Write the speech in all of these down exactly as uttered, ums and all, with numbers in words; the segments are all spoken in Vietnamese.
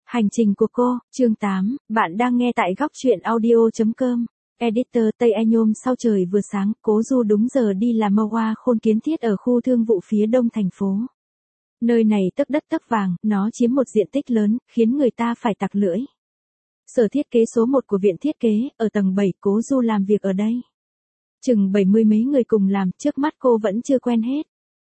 Hành trình của cô, chương tám, bạn đang nghe tại góc truyện audio chấm com. Editor Tây A Nhôm. Sau trời vừa sáng, Cố Du đúng giờ đi làm màu hoa khôn kiến thiết ở khu thương vụ phía đông thành phố. Nơi này tấc đất tấc vàng, nó chiếm một diện tích lớn, khiến người ta phải tặc lưỡi. Sở thiết kế số một của viện thiết kế, ở tầng bảy, Cố Du làm việc ở đây. Chừng bảy mươi mấy người cùng làm, trước mắt cô vẫn chưa quen hết.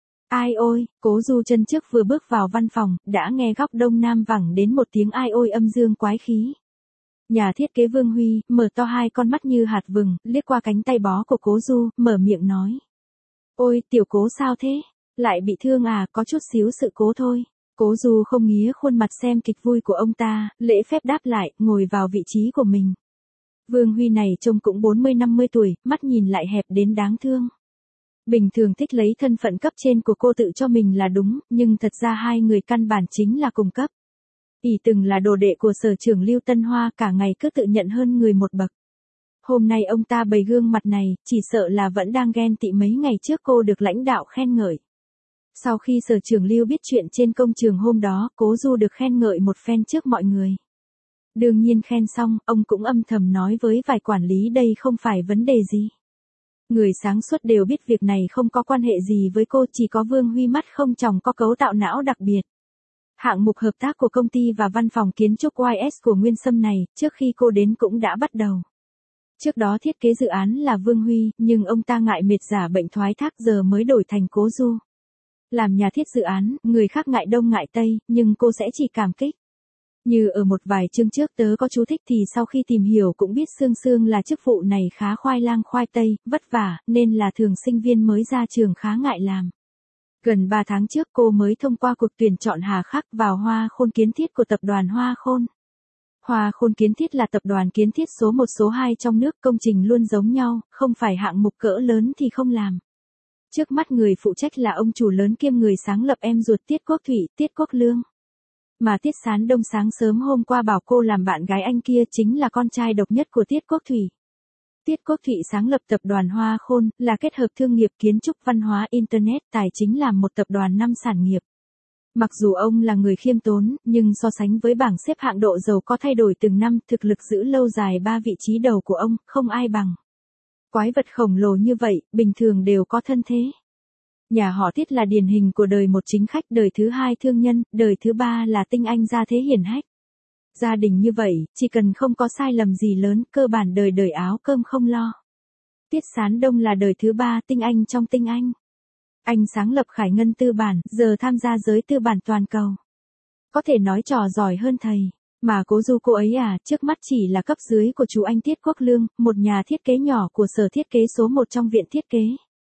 Ai ôi, Cố Du chân trước vừa bước vào văn phòng, đã nghe góc đông nam vẳng đến một tiếng ai ôi âm dương quái khí. Nhà thiết kế Vương Huy, mở to hai con mắt như hạt vừng, liếc qua cánh tay bó của Cố Du, mở miệng nói. Ôi, tiểu Cố sao thế? Lại bị thương à, có chút xíu sự cố thôi. Cố Du không nghía khuôn mặt xem kịch vui của ông ta, lễ phép đáp lại, ngồi vào vị trí của mình. Vương Huy này trông cũng bốn mươi năm mươi tuổi, mắt nhìn lại hẹp đến đáng thương. Bình thường thích lấy thân phận cấp trên của cô tự cho mình là đúng, nhưng thật ra hai người căn bản chính là cùng cấp. Ỷ từng là đồ đệ của sở trưởng Lưu Tân Hoa, cả ngày cứ tự nhận hơn người một bậc. Hôm nay ông ta bày gương mặt này, chỉ sợ là vẫn đang ghen tị mấy ngày trước cô được lãnh đạo khen ngợi. Sau khi sở trưởng Lưu biết chuyện trên công trường hôm đó, Cố Du được khen ngợi một phen trước mọi người. Đương nhiên khen xong, ông cũng âm thầm nói với vài quản lý đây không phải vấn đề gì. Người sáng suốt đều biết việc này không có quan hệ gì với cô, chỉ có Vương Huy mắt không tròng có cấu tạo não đặc biệt. Hạng mục hợp tác của công ty và văn phòng kiến trúc Y S của Nguyên Sâm này, trước khi cô đến cũng đã bắt đầu. Trước đó thiết kế dự án là Vương Huy, nhưng ông ta ngại mệt giả bệnh thoái thác giờ mới đổi thành Cố Du. Làm nhà thiết dự án, người khác ngại đông ngại tây, nhưng cô sẽ chỉ cảm kích. Như ở một vài chương trước tớ có chú thích thì sau khi tìm hiểu cũng biết Sương Sương là chức vụ này khá khoai lang khoai tây, vất vả, nên là thường sinh viên mới ra trường khá ngại làm. Gần ba tháng trước cô mới thông qua cuộc tuyển chọn hà khắc vào Hoa Khôn Kiến Thiết của tập đoàn Hoa Khôn. Hoa Khôn Kiến Thiết là tập đoàn kiến thiết số một số hai trong nước, công trình luôn giống nhau, không phải hạng mục cỡ lớn thì không làm. Trước mắt người phụ trách là ông chủ lớn kiêm người sáng lập em ruột Tiết Quốc Thủy, Tiết Quốc Lương. Mà Tiết Sán Đông sáng sớm hôm qua bảo cô làm bạn gái anh kia chính là con trai độc nhất của Tiết Quốc Thủy. Tiết Quốc Thủy sáng lập tập đoàn Hoa Khôn, là kết hợp thương nghiệp kiến trúc văn hóa Internet tài chính làm một tập đoàn năm sản nghiệp. Mặc dù ông là người khiêm tốn, nhưng so sánh với bảng xếp hạng độ giàu có thay đổi từng năm, thực lực giữ lâu dài ba vị trí đầu của ông, không ai bằng. Quái vật khổng lồ như vậy, bình thường đều có thân thế. Nhà họ Tiết là điển hình của đời một chính khách, đời thứ hai thương nhân, đời thứ ba là tinh anh gia thế hiển hách. Gia đình như vậy, chỉ cần không có sai lầm gì lớn, cơ bản đời đời áo cơm không lo. Tiết Sán Đông là đời thứ ba tinh anh trong tinh anh. Anh sáng lập Khải Ngân Tư bản, giờ tham gia giới tư bản toàn cầu. Có thể nói trò giỏi hơn thầy. Mà Cố Du cô ấy à, trước mắt chỉ là cấp dưới của chú anh Tiết Quốc Lương, một nhà thiết kế nhỏ của sở thiết kế số một trong viện thiết kế.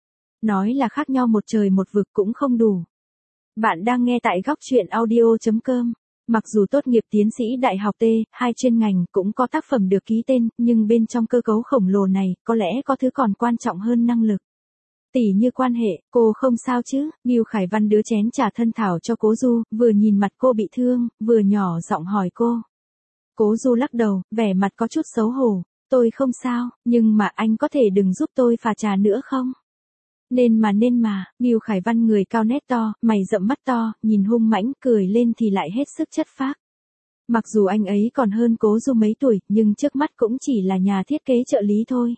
Nói là khác nhau một trời một vực cũng không đủ. Bạn đang nghe tại góc truyện audio chấm com. Mặc dù tốt nghiệp tiến sĩ đại học T hai chuyên ngành cũng có tác phẩm được ký tên, nhưng bên trong cơ cấu khổng lồ này, có lẽ có thứ còn quan trọng hơn năng lực. Tỉ như quan hệ, cô không sao chứ? Ngưu Khải Văn đứa chén trà thân thảo cho Cố Du, vừa nhìn mặt cô bị thương, vừa nhỏ giọng hỏi cô. Cố Du lắc đầu, vẻ mặt có chút xấu hổ. Tôi không sao, nhưng mà anh có thể đừng giúp tôi pha trà nữa không? Nên mà nên mà, Ngưu Khải Văn người cao nét to, mày rậm mắt to, nhìn hung mãnh, cười lên thì lại hết sức chất phác. Mặc dù anh ấy còn hơn Cố Du mấy tuổi, nhưng trước mắt cũng chỉ là nhà thiết kế trợ lý thôi.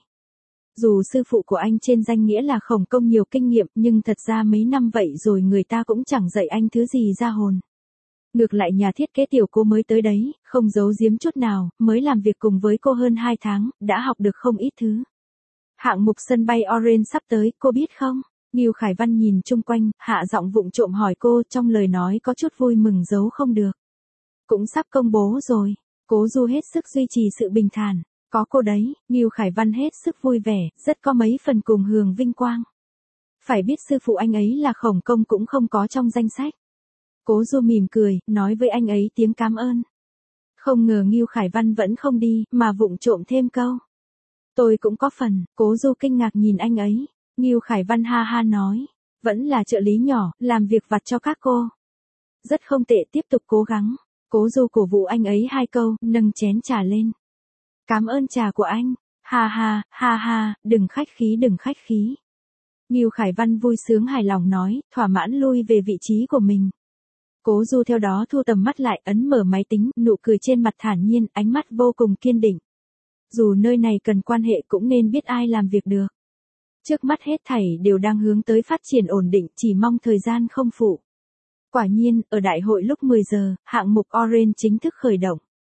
Dù sư phụ của anh trên danh nghĩa là khổng công nhiều kinh nghiệm, nhưng thật ra mấy năm vậy rồi người ta cũng chẳng dạy anh thứ gì ra hồn. Ngược lại nhà thiết kế tiểu cô mới tới đấy, không giấu giếm chút nào, mới làm việc cùng với cô hơn hai tháng, đã học được không ít thứ. Hạng mục sân bay Orange sắp tới, cô biết không? Ngưu Khải Văn nhìn chung quanh, hạ giọng vụng trộm hỏi cô, trong lời nói có chút vui mừng giấu không được. Cũng sắp công bố rồi. Cố Du hết sức duy trì sự bình thản. Có cô đấy, Ngưu Khải Văn hết sức vui vẻ, rất có mấy phần cùng hưởng vinh quang. Phải biết sư phụ anh ấy là khổng công cũng không có trong danh sách. Cố Du mỉm cười, nói với anh ấy tiếng cảm ơn. Không ngờ Ngưu Khải Văn vẫn không đi, mà vụng trộm thêm câu. Tôi cũng có phần. Cố Du kinh ngạc nhìn anh ấy. Ngưu Khải Văn ha ha nói. Vẫn là trợ lý nhỏ, làm việc vặt cho các cô. Rất không tệ, tiếp tục cố gắng. Cố Du cổ vũ anh ấy hai câu, nâng chén trà lên. Cảm ơn trà của anh. Ha ha, ha ha, đừng khách khí đừng khách khí. Ngưu Khải Văn vui sướng hài lòng nói, thỏa mãn lui về vị trí của mình. Cố Du theo đó thu tầm mắt lại, ấn mở máy tính, nụ cười trên mặt thản nhiên, ánh mắt vô cùng kiên định. Dù nơi này cần quan hệ cũng nên biết ai làm việc được. Trước mắt hết thảy đều đang hướng tới phát triển ổn định, chỉ mong thời gian không phụ. Quả nhiên, ở đại hội lúc mười giờ, hạng mục Orange chính thức khởi động.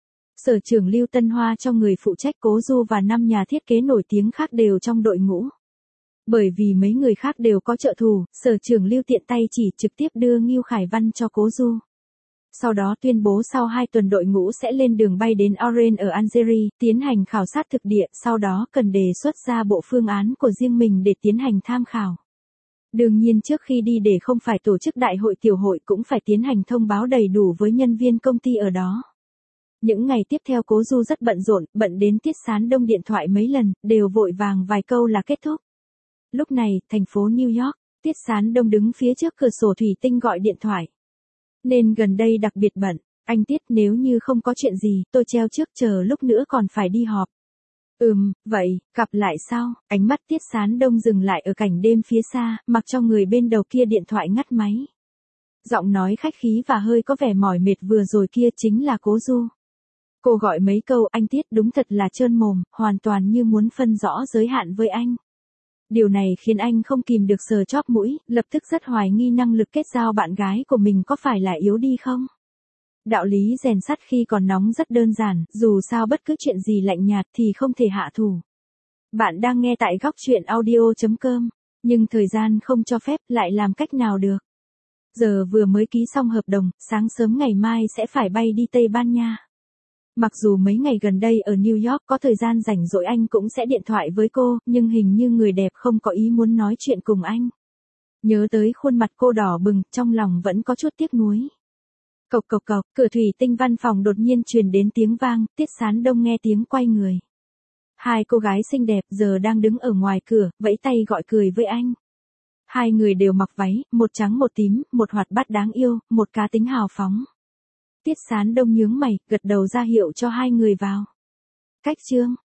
Sở trưởng Lưu Tân Hoa cho người phụ trách Cố Du và năm nhà thiết kế nổi tiếng khác đều trong đội ngũ. Bởi vì mấy người khác đều có trợ thủ, sở trưởng Lưu tiện tay chỉ trực tiếp đưa Ngưu Khải Văn cho Cố Du. Sau đó tuyên bố sau hai tuần đội ngũ sẽ lên đường bay đến Orange ở Algeria, tiến hành khảo sát thực địa, sau đó cần đề xuất ra bộ phương án của riêng mình để tiến hành tham khảo. Đương nhiên trước khi đi để không phải tổ chức đại hội tiểu hội cũng phải tiến hành thông báo đầy đủ với nhân viên công ty ở đó. Những ngày tiếp theo Cố Du rất bận rộn, bận đến Tiết Sán Đông điện thoại mấy lần, đều vội vàng vài câu là kết thúc. Lúc này, thành phố New York, Tiết Sán Đông đứng phía trước cửa sổ thủy tinh gọi điện thoại. Nên gần đây đặc biệt bận, anh Tiết nếu như không có chuyện gì, tôi treo trước chờ lúc nữa còn phải đi họp. Ừm, vậy, gặp lại sau, ánh mắt Tiết Sán Đông dừng lại ở cảnh đêm phía xa, mặc cho người bên đầu kia điện thoại ngắt máy. Giọng nói khách khí và hơi có vẻ mỏi mệt vừa rồi kia chính là Cố Du. Cô gọi mấy câu anh Tiết đúng thật là trơn mồm, hoàn toàn như muốn phân rõ giới hạn với anh. Điều này khiến anh không kìm được sờ chóp mũi, lập tức rất hoài nghi năng lực kết giao bạn gái của mình có phải là yếu đi không? Đạo lý rèn sắt khi còn nóng rất đơn giản, dù sao bất cứ chuyện gì lạnh nhạt thì không thể hạ thủ. Bạn đang nghe tại góc chuyện audio chấm com, nhưng thời gian không cho phép lại làm cách nào được. Giờ vừa mới ký xong hợp đồng, sáng sớm ngày mai sẽ phải bay đi Tây Ban Nha. Mặc dù mấy ngày gần đây ở New York có thời gian rảnh rỗi anh cũng sẽ điện thoại với cô, nhưng hình như người đẹp không có ý muốn nói chuyện cùng anh. Nhớ tới khuôn mặt cô đỏ bừng, trong lòng vẫn có chút tiếc nuối. Cộc cộc cộc, cửa thủy tinh văn phòng đột nhiên truyền đến tiếng vang, Tiết Sán Đông nghe tiếng quay người. Hai cô gái xinh đẹp giờ đang đứng ở ngoài cửa, vẫy tay gọi cười với anh. Hai người đều mặc váy, một trắng một tím, một hoạt bát đáng yêu, một cá tính hào phóng. Tiết Sán Đông nhướng mày, gật đầu ra hiệu cho hai người vào. Cách chương